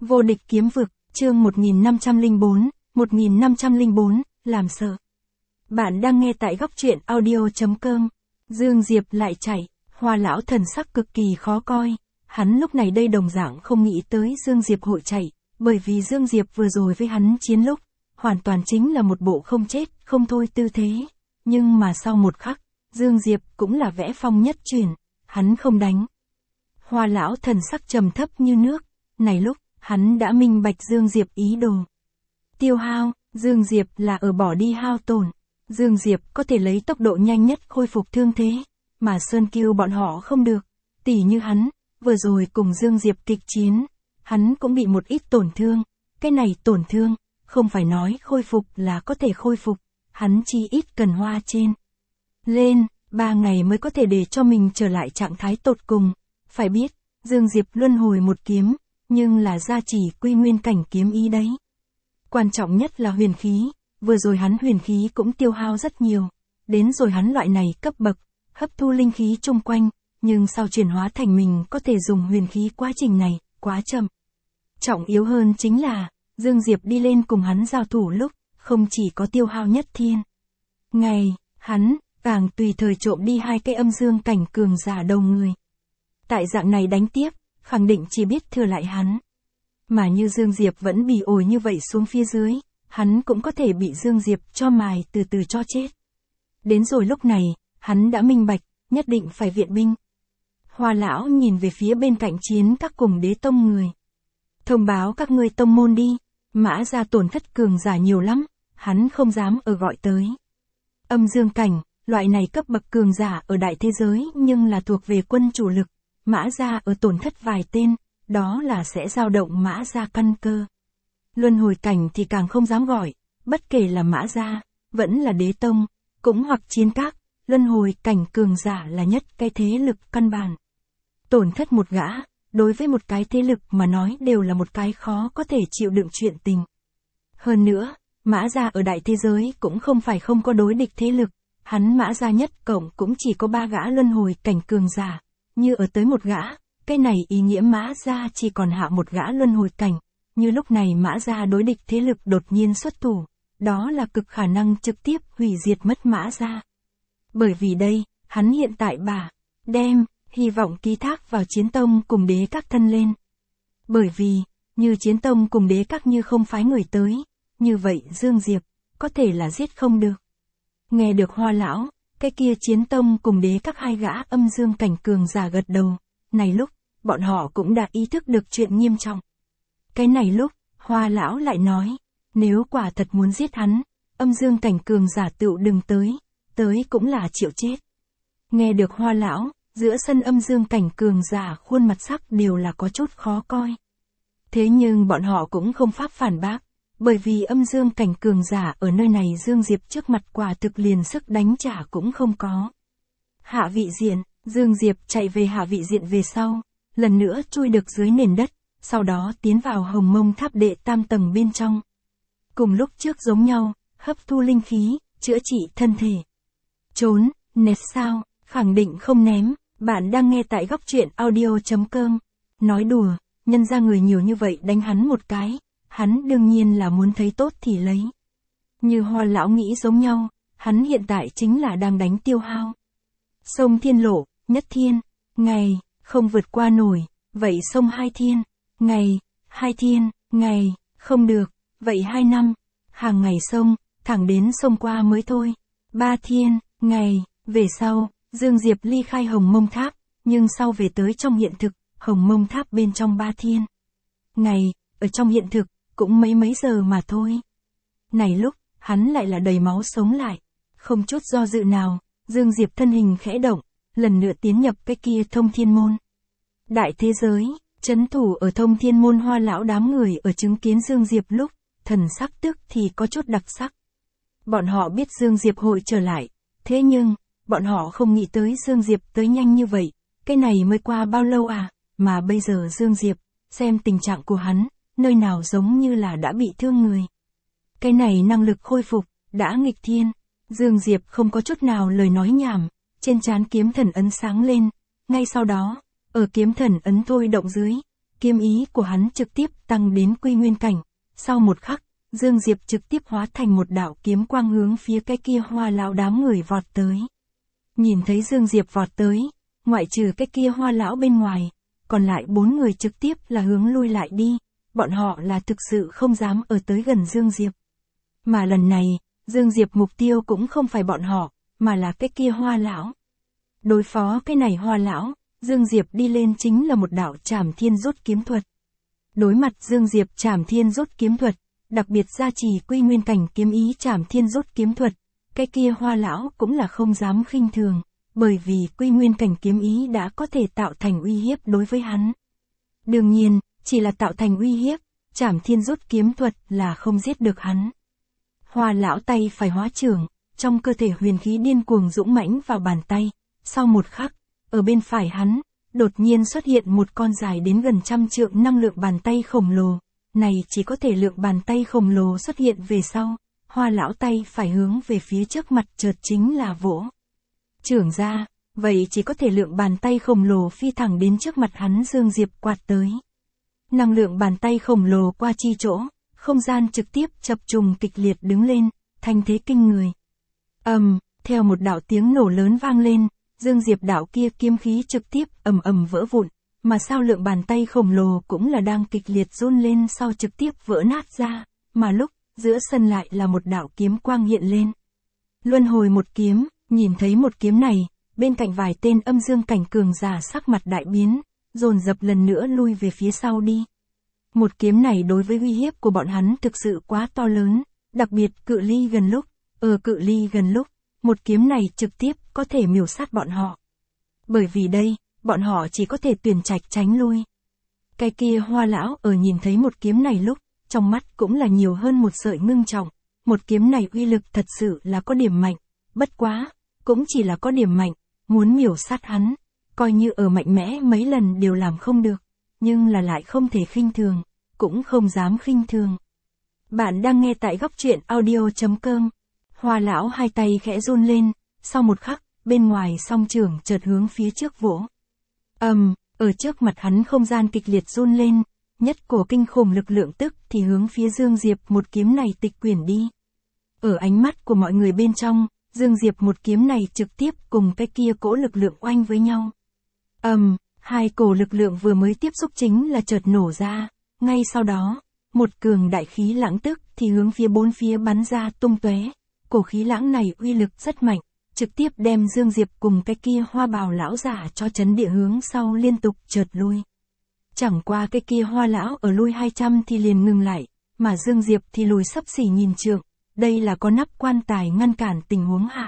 Vô địch kiếm vực, chương 1504, làm sợ. Bạn đang nghe tại góc truyện audio.com. Dương Diệp lại chạy, Hoa lão thần sắc cực kỳ khó coi. Hắn lúc này đây đồng dạng không nghĩ tới Dương Diệp hội chạy, bởi vì Dương Diệp vừa rồi với hắn chiến lúc, hoàn toàn chính là một bộ không chết, không thôi tư thế. Nhưng mà sau một khắc, Dương Diệp cũng là vẽ phong nhất chuyển, hắn không đánh. Hoa lão thần sắc trầm thấp như nước, này lúc, hắn đã minh bạch Dương Diệp ý đồ. Tiêu hao, Dương Diệp là ở bỏ đi hao tổn. Dương Diệp có thể lấy tốc độ nhanh nhất khôi phục thương thế, mà Sơn Kiêu bọn họ không được. Tỉ như hắn, vừa rồi cùng Dương Diệp kịch chiến, hắn cũng bị một ít tổn thương. Cái này tổn thương, không phải nói khôi phục là có thể khôi phục, hắn chi ít cần hoa trên. Lên, 3 ngày mới có thể để cho mình trở lại trạng thái tột cùng. Phải biết, Dương Diệp luân hồi một kiếm, nhưng là gia chỉ quy nguyên cảnh kiếm ý đấy. Quan trọng nhất là huyền khí, vừa rồi hắn huyền khí cũng tiêu hao rất nhiều. Đến rồi hắn loại này cấp bậc, hấp thu linh khí chung quanh, nhưng sau chuyển hóa thành mình có thể dùng huyền khí quá trình này, quá chậm. Trọng yếu hơn chính là, Dương Diệp đi lên cùng hắn giao thủ lúc, không chỉ có tiêu hao nhất thiên. Ngày, hắn, càng tùy thời trộm đi 2 cái âm dương cảnh cường giả đầu người. Tại dạng này đánh tiếp, khẳng định chỉ biết thừa lại hắn. Mà như Dương Diệp vẫn bị ổi như vậy xuống phía dưới, hắn cũng có thể bị Dương Diệp cho mài từ từ cho chết. Đến rồi lúc này, hắn đã minh bạch, nhất định phải viện binh. Hoa lão nhìn về phía bên cạnh chiến các cùng đế tông người. Thông báo các ngươi tông môn đi, Mã gia tổn thất cường giả nhiều lắm, hắn không dám ở gọi tới. Âm dương cảnh, loại này cấp bậc cường giả ở đại thế giới nhưng là thuộc về quân chủ lực. Mã gia ở tổn thất vài tên, đó là sẽ dao động Mã gia căn cơ. Luân hồi cảnh thì càng không dám gọi, bất kể là Mã gia, vẫn là đế tông, cũng hoặc chiến các, luân hồi cảnh cường giả là nhất cái thế lực căn bản. Tổn thất một gã, đối với một cái thế lực mà nói đều là một cái khó có thể chịu đựng chuyện tình. Hơn nữa, Mã gia ở đại thế giới cũng không phải không có đối địch thế lực, hắn Mã gia nhất cộng cũng chỉ có 3 gã luân hồi cảnh cường giả. Như ở tới một gã, cái này ý nghĩa Mã gia chỉ còn hạ một gã luân hồi cảnh, như lúc này Mã gia đối địch thế lực đột nhiên xuất thủ, đó là cực khả năng trực tiếp hủy diệt mất Mã gia. Bởi vì đây, hắn hiện tại đem hy vọng ký thác vào chiến tông cùng đế các thân lên. Bởi vì, như chiến tông cùng đế các như không phái người tới, như vậy Dương Diệp, có thể là giết không được. Nghe được Hoa lão, cái kia chiến tông cùng đế các 2 gã âm dương cảnh cường giả gật đầu, này lúc, bọn họ cũng đã ý thức được chuyện nghiêm trọng. Cái này lúc, Hoa lão lại nói, nếu quả thật muốn giết hắn, âm dương cảnh cường giả tựu đừng tới cũng là chịu chết. Nghe được Hoa lão, giữa sân âm dương cảnh cường giả khuôn mặt sắc đều là có chút khó coi. Thế nhưng bọn họ cũng không pháp phản bác, bởi vì âm dương cảnh cường giả ở nơi này Dương Diệp trước mặt quả thực liền sức đánh trả cũng không có. Hạ vị diện, Dương Diệp chạy về hạ vị diện về sau, lần nữa chui được dưới nền đất, sau đó tiến vào Hồng Mông Tháp đệ tam tầng bên trong. Cùng lúc trước giống nhau, hấp thu linh khí, chữa trị thân thể. Trốn, nét sao, khẳng định không ném, bạn đang nghe tại góc truyện audio.com. Nói đùa, nhân ra người nhiều như vậy đánh hắn một cái, hắn đương nhiên là muốn thấy tốt thì lấy. Như Hoa lão nghĩ giống nhau, hắn hiện tại chính là đang đánh tiêu hao. Sông Thiên Lộ, nhất thiên, ngày, không vượt qua nổi, vậy sông 2 thiên, ngày, 2 thiên, ngày, không được, vậy 2 năm, hàng ngày sông, thẳng đến sông qua mới thôi. 3 thiên, ngày, về sau, Dương Diệp ly khai Hồng Mông Tháp, nhưng sau về tới trong hiện thực, Hồng Mông Tháp bên trong 3 thiên. Ngày, ở trong hiện thực, cũng mấy giờ mà thôi. Này lúc, hắn lại là đầy máu sống lại, không chút do dự nào, Dương Diệp thân hình khẽ động, lần nữa tiến nhập cái kia Thông Thiên Môn. Đại thế giới, trấn thủ ở Thông Thiên Môn Hoa lão đám người ở chứng kiến Dương Diệp lúc, thần sắc tức thì có chút đặc sắc. Bọn họ biết Dương Diệp hội trở lại, thế nhưng, bọn họ không nghĩ tới Dương Diệp tới nhanh như vậy, cái này mới qua bao lâu à, mà bây giờ Dương Diệp, xem tình trạng của hắn, nơi nào giống như là đã bị thương người. Cái này năng lực khôi phục, đã nghịch thiên. Dương Diệp không có chút nào lời nói nhảm, trên trán kiếm thần ấn sáng lên, ngay sau đó, ở kiếm thần ấn thôi động dưới, kiếm ý của hắn trực tiếp tăng đến quy nguyên cảnh. Sau một khắc, Dương Diệp trực tiếp hóa thành một đạo kiếm quang hướng phía cái kia Hoa lão đám người vọt tới. Nhìn thấy Dương Diệp vọt tới, ngoại trừ cái kia Hoa lão bên ngoài, còn lại 4 người trực tiếp là hướng lui lại đi, bọn họ là thực sự không dám ở tới gần Dương Diệp. Mà lần này, Dương Diệp mục tiêu cũng không phải bọn họ, mà là cái kia Hoa lão. Đối phó cái này Hoa lão, Dương Diệp đi lên chính là một đạo Trảm Thiên Rút kiếm thuật. Đối mặt Dương Diệp Trảm Thiên Rút kiếm thuật, đặc biệt gia trì quy nguyên cảnh kiếm ý Trảm Thiên Rút kiếm thuật, cái kia Hoa lão cũng là không dám khinh thường, bởi vì quy nguyên cảnh kiếm ý đã có thể tạo thành uy hiếp đối với hắn. Đương nhiên, chỉ là tạo thành uy hiếp, Trảm Thiên Rút kiếm thuật là không giết được hắn. Hoa lão tay phải hóa trưởng, trong cơ thể huyền khí điên cuồng dũng mãnh vào bàn tay, sau một khắc, ở bên phải hắn, đột nhiên xuất hiện một con dài đến gần 100 trượng năng lượng bàn tay khổng lồ. Này chỉ có thể lượng bàn tay khổng lồ xuất hiện về sau, Hoa lão tay phải hướng về phía trước mặt chợt chính là vỗ trưởng ra, vậy chỉ có thể lượng bàn tay khổng lồ phi thẳng đến trước mặt hắn Dương Diệp quạt tới. Năng lượng bàn tay khổng lồ qua chi chỗ, không gian trực tiếp chập trùng kịch liệt đứng lên, thanh thế kinh người. Theo một đạo tiếng nổ lớn vang lên, Dương Diệp đạo kia kiếm khí trực tiếp ầm ầm vỡ vụn, mà sao lượng bàn tay khổng lồ cũng là đang kịch liệt run lên sau trực tiếp vỡ nát ra, mà lúc giữa sân lại là một đạo kiếm quang hiện lên. Luân hồi một kiếm, nhìn thấy một kiếm này, bên cạnh vài tên âm dương cảnh cường giả sắc mặt đại biến, dồn dập lần nữa lui về phía sau đi. Một kiếm này đối với uy hiếp của bọn hắn thực sự quá to lớn, đặc biệt cự ly gần lúc, một kiếm này trực tiếp có thể miểu sát bọn họ. Bởi vì đây, bọn họ chỉ có thể tuyển trạch tránh lui. Cái kia Hoa lão ở nhìn thấy một kiếm này lúc, trong mắt cũng là nhiều hơn một sợi ngưng trọng, một kiếm này uy lực thật sự là có điểm mạnh, bất quá, cũng chỉ là có điểm mạnh, muốn miểu sát hắn, coi như ở mạnh mẽ mấy lần đều làm không được, nhưng là lại không thể khinh thường, cũng không dám khinh thường. Bạn đang nghe tại góc truyện audio.com. Hoa lão hai tay khẽ run lên, sau một khắc, bên ngoài song trưởng chợt hướng phía trước vỗ. Ở trước mặt hắn không gian kịch liệt run lên, nhất cổ kinh khủng lực lượng tức thì hướng phía Dương Diệp một kiếm này tịch quyển đi. Ở ánh mắt của mọi người bên trong, Dương Diệp một kiếm này trực tiếp cùng cái kia cỗ lực lượng oanh với nhau. Hai cổ lực lượng vừa mới tiếp xúc chính là chợt nổ ra, ngay sau đó, một cường đại khí lãng tức thì hướng phía bốn phía bắn ra tung tóe. Cổ khí lãng này uy lực rất mạnh, trực tiếp đem Dương Diệp cùng cái kia Hoa bào lão giả cho chấn địa hướng sau liên tục chợt lui. Chẳng qua cái kia Hoa lão ở lui 200 thì liền ngừng lại, mà Dương Diệp thì lùi xấp xỉ nhìn trượng, đây là có nắp quan tài ngăn cản tình huống hạ.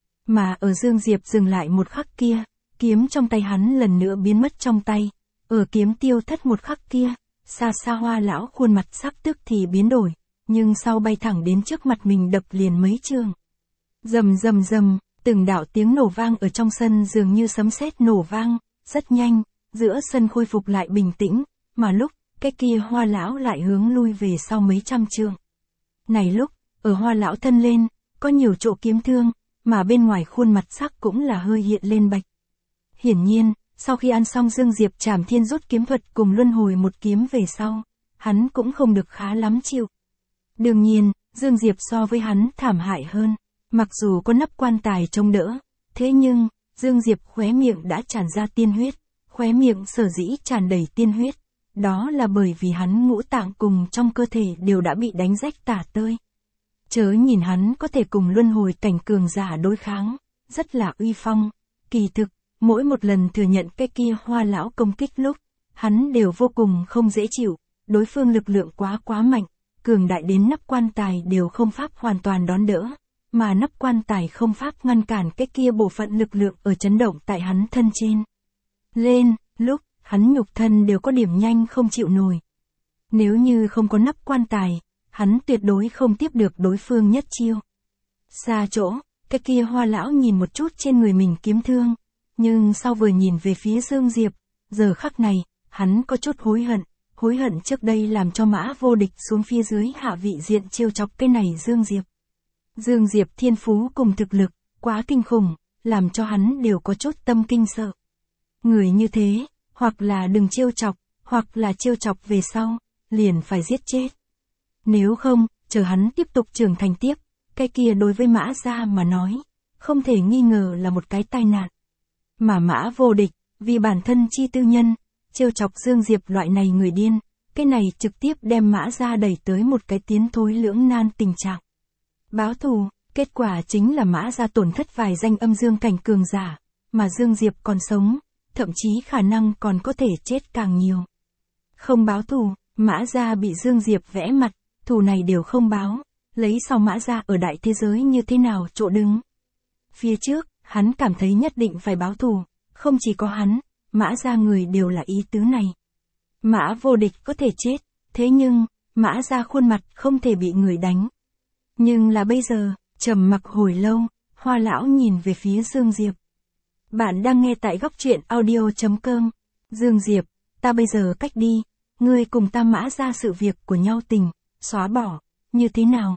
Mà ở Dương Diệp dừng lại một khắc kia, kiếm trong tay hắn lần nữa biến mất trong tay, ở kiếm tiêu thất một khắc kia, xa xa Hoa lão khuôn mặt sắc tức thì biến đổi, nhưng sau bay thẳng đến trước mặt mình đập liền mấy trường. Rầm rầm rầm, từng đạo tiếng nổ vang ở trong sân dường như sấm sét nổ vang, rất nhanh, giữa sân khôi phục lại bình tĩnh, mà lúc, cái kia Hoa lão lại hướng lui về sau mấy trăm trượng. Này lúc, ở Hoa lão thân lên, có nhiều chỗ kiếm thương, mà bên ngoài khuôn mặt sắc cũng là hơi hiện lên bạch. Hiển nhiên, sau khi ăn xong Dương Diệp Trảm Thiên Rút kiếm thuật cùng luân hồi một kiếm về sau, hắn cũng không được khá lắm chịu. Đương nhiên, Dương Diệp so với hắn thảm hại hơn, mặc dù có nắp quan tài trông đỡ, thế nhưng, Dương Diệp khóe miệng đã tràn ra tiên huyết, khóe miệng sở dĩ tràn đầy tiên huyết, đó là bởi vì hắn ngũ tạng cùng trong cơ thể đều đã bị đánh rách tả tơi. Chớ nhìn hắn có thể cùng luân hồi cảnh cường giả đối kháng, rất là uy phong, kỳ thực, mỗi một lần thừa nhận cái kia Hoa lão công kích lúc, hắn đều vô cùng không dễ chịu, đối phương lực lượng quá mạnh, cường đại đến nắp quan tài đều không pháp hoàn toàn đón đỡ, mà nắp quan tài không pháp ngăn cản cái kia bộ phận lực lượng ở chấn động tại hắn thân trên. Lên, lúc, hắn nhục thân đều có điểm nhanh không chịu nổi. Nếu như không có nắp quan tài, hắn tuyệt đối không tiếp được đối phương nhất chiêu. Xa chỗ, cái kia Hoa lão nhìn một chút trên người mình kiếm thương, nhưng sau vừa nhìn về phía Dương Diệp, giờ khắc này, hắn có chút hối hận trước đây làm cho Mã Vô Địch xuống phía dưới hạ vị diện trêu chọc cái này Dương Diệp. Dương Diệp thiên phú cùng thực lực, quá kinh khủng, làm cho hắn đều có chút tâm kinh sợ. Người như thế, hoặc là đừng trêu chọc, hoặc là trêu chọc về sau, liền phải giết chết. Nếu không, chờ hắn tiếp tục trưởng thành tiếp, cái kia đối với Mã Gia mà nói, không thể nghi ngờ là một cái tai nạn. Mà Mã Vô Địch, vì bản thân chi tư nhân, trêu chọc Dương Diệp loại này người điên, cái này trực tiếp đem Mã Gia đẩy tới một cái tiến thối lưỡng nan tình trạng. Báo thù, kết quả chính là Mã Gia tổn thất vài danh âm dương cảnh cường giả, mà Dương Diệp còn sống, thậm chí khả năng còn có thể chết càng nhiều. Không báo thù, Mã Gia bị Dương Diệp vẽ mặt, thù này đều không báo, lấy sau Mã Gia ở đại thế giới như thế nào chỗ đứng. Phía trước, hắn cảm thấy nhất định phải báo thù, không chỉ có hắn, Mã Gia người đều là ý tứ này. Mã Vô Địch có thể chết, thế nhưng, Mã Gia khuôn mặt không thể bị người đánh. Nhưng là bây giờ, trầm mặc hồi lâu, Hoa lão nhìn về phía Dương Diệp. Bạn đang nghe tại góc truyện audio.com. Dương Diệp, ta bây giờ cách đi, ngươi cùng ta Mã Gia sự việc của nhau tình, xóa bỏ, như thế nào?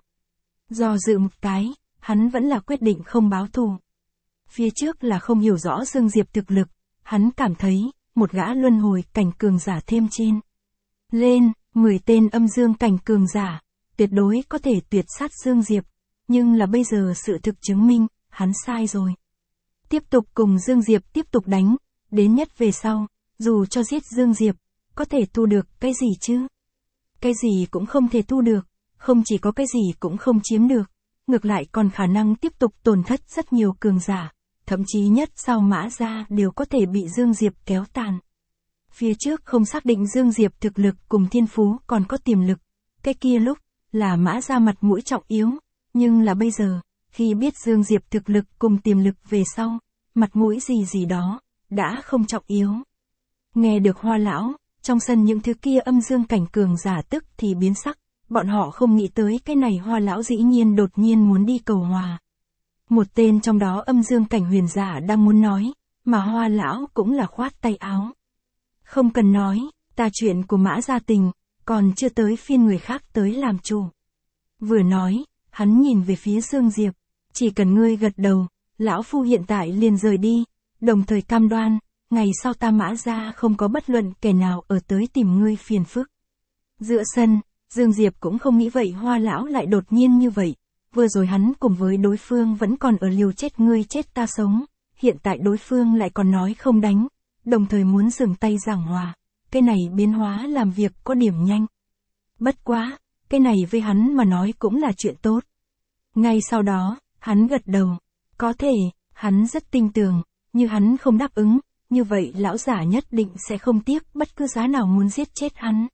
Do dự một cái, hắn vẫn là quyết định không báo thù. Phía trước là không hiểu rõ Dương Diệp thực lực, hắn cảm thấy, một gã luân hồi cảnh cường giả thêm trên. Lên, 10 tên âm dương cảnh cường giả, tuyệt đối có thể tuyệt sát Dương Diệp, nhưng là bây giờ sự thực chứng minh, hắn sai rồi. Tiếp tục cùng Dương Diệp tiếp tục đánh, đến nhất về sau, dù cho giết Dương Diệp, có thể thu được cái gì chứ? Cái gì cũng không thể thu được, không chỉ có cái gì cũng không chiếm được, ngược lại còn khả năng tiếp tục tổn thất rất nhiều cường giả, thậm chí nhất sau Mã Gia đều có thể bị Dương Diệp kéo tàn. Phía trước không xác định Dương Diệp thực lực cùng thiên phú còn có tiềm lực, cái kia lúc, là Mã Gia mặt mũi trọng yếu, nhưng là bây giờ, khi biết Dương Diệp thực lực cùng tiềm lực về sau, mặt mũi gì gì đó, đã không trọng yếu. Nghe được Hoa lão, trong sân những thứ kia âm dương cảnh cường giả tức thì biến sắc, bọn họ không nghĩ tới cái này Hoa lão dĩ nhiên đột nhiên muốn đi cầu hòa. Một tên trong đó âm dương cảnh huyền giả đang muốn nói, mà Hoa lão cũng là khoát tay áo. Không cần nói, ta chuyện của Mã Gia tình, còn chưa tới phiên người khác tới làm chủ. Vừa nói, hắn nhìn về phía Dương Diệp, chỉ cần ngươi gật đầu, lão phu hiện tại liền rời đi, đồng thời cam đoan, ngày sau ta Mã Gia không có bất luận kẻ nào ở tới tìm ngươi phiền phức. Giữa sân, Dương Diệp cũng không nghĩ vậy Hoa lão lại đột nhiên như vậy, vừa rồi hắn cùng với đối phương vẫn còn ở liều chết ngươi chết ta sống, hiện tại đối phương lại còn nói không đánh, đồng thời muốn dừng tay giảng hòa, cái này biến hóa làm việc có điểm nhanh. Bất quá, cái này với hắn mà nói cũng là chuyện tốt. Ngay sau đó, hắn gật đầu, có thể, hắn rất tin tưởng, như hắn không đáp ứng, như vậy lão giả nhất định sẽ không tiếc bất cứ giá nào muốn giết chết hắn.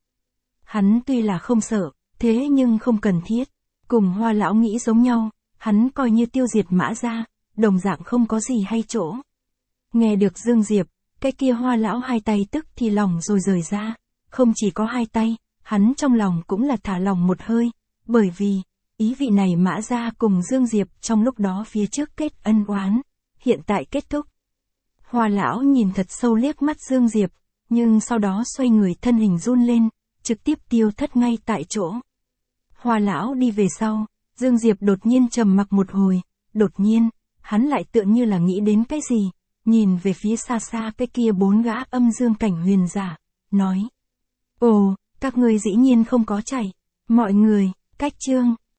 Hắn tuy là không sợ, thế nhưng không cần thiết. Cùng Hoa lão nghĩ giống nhau, hắn coi như tiêu diệt Mã Gia, đồng dạng không có gì hay chỗ. Nghe được Dương Diệp, cái kia Hoa lão hai tay tức thì lòng rồi rời ra, không chỉ có hai tay, hắn trong lòng cũng là thả lòng một hơi, bởi vì, ý vị này Mã Gia cùng Dương Diệp trong lúc đó phía trước kết ân oán, hiện tại kết thúc. Hoa lão nhìn thật sâu liếc mắt Dương Diệp, nhưng sau đó xoay người thân hình run lên, trực tiếp tiêu thất ngay tại chỗ. Hoa lão đi về sau, Dương Diệp đột nhiên trầm mặc một hồi, đột nhiên, hắn lại tựa như là nghĩ đến cái gì, nhìn về phía xa xa cái kia 4 gã âm dương cảnh huyền giả, nói. Ồ, các ngươi dĩ nhiên không có chạy, mọi người, cách chương.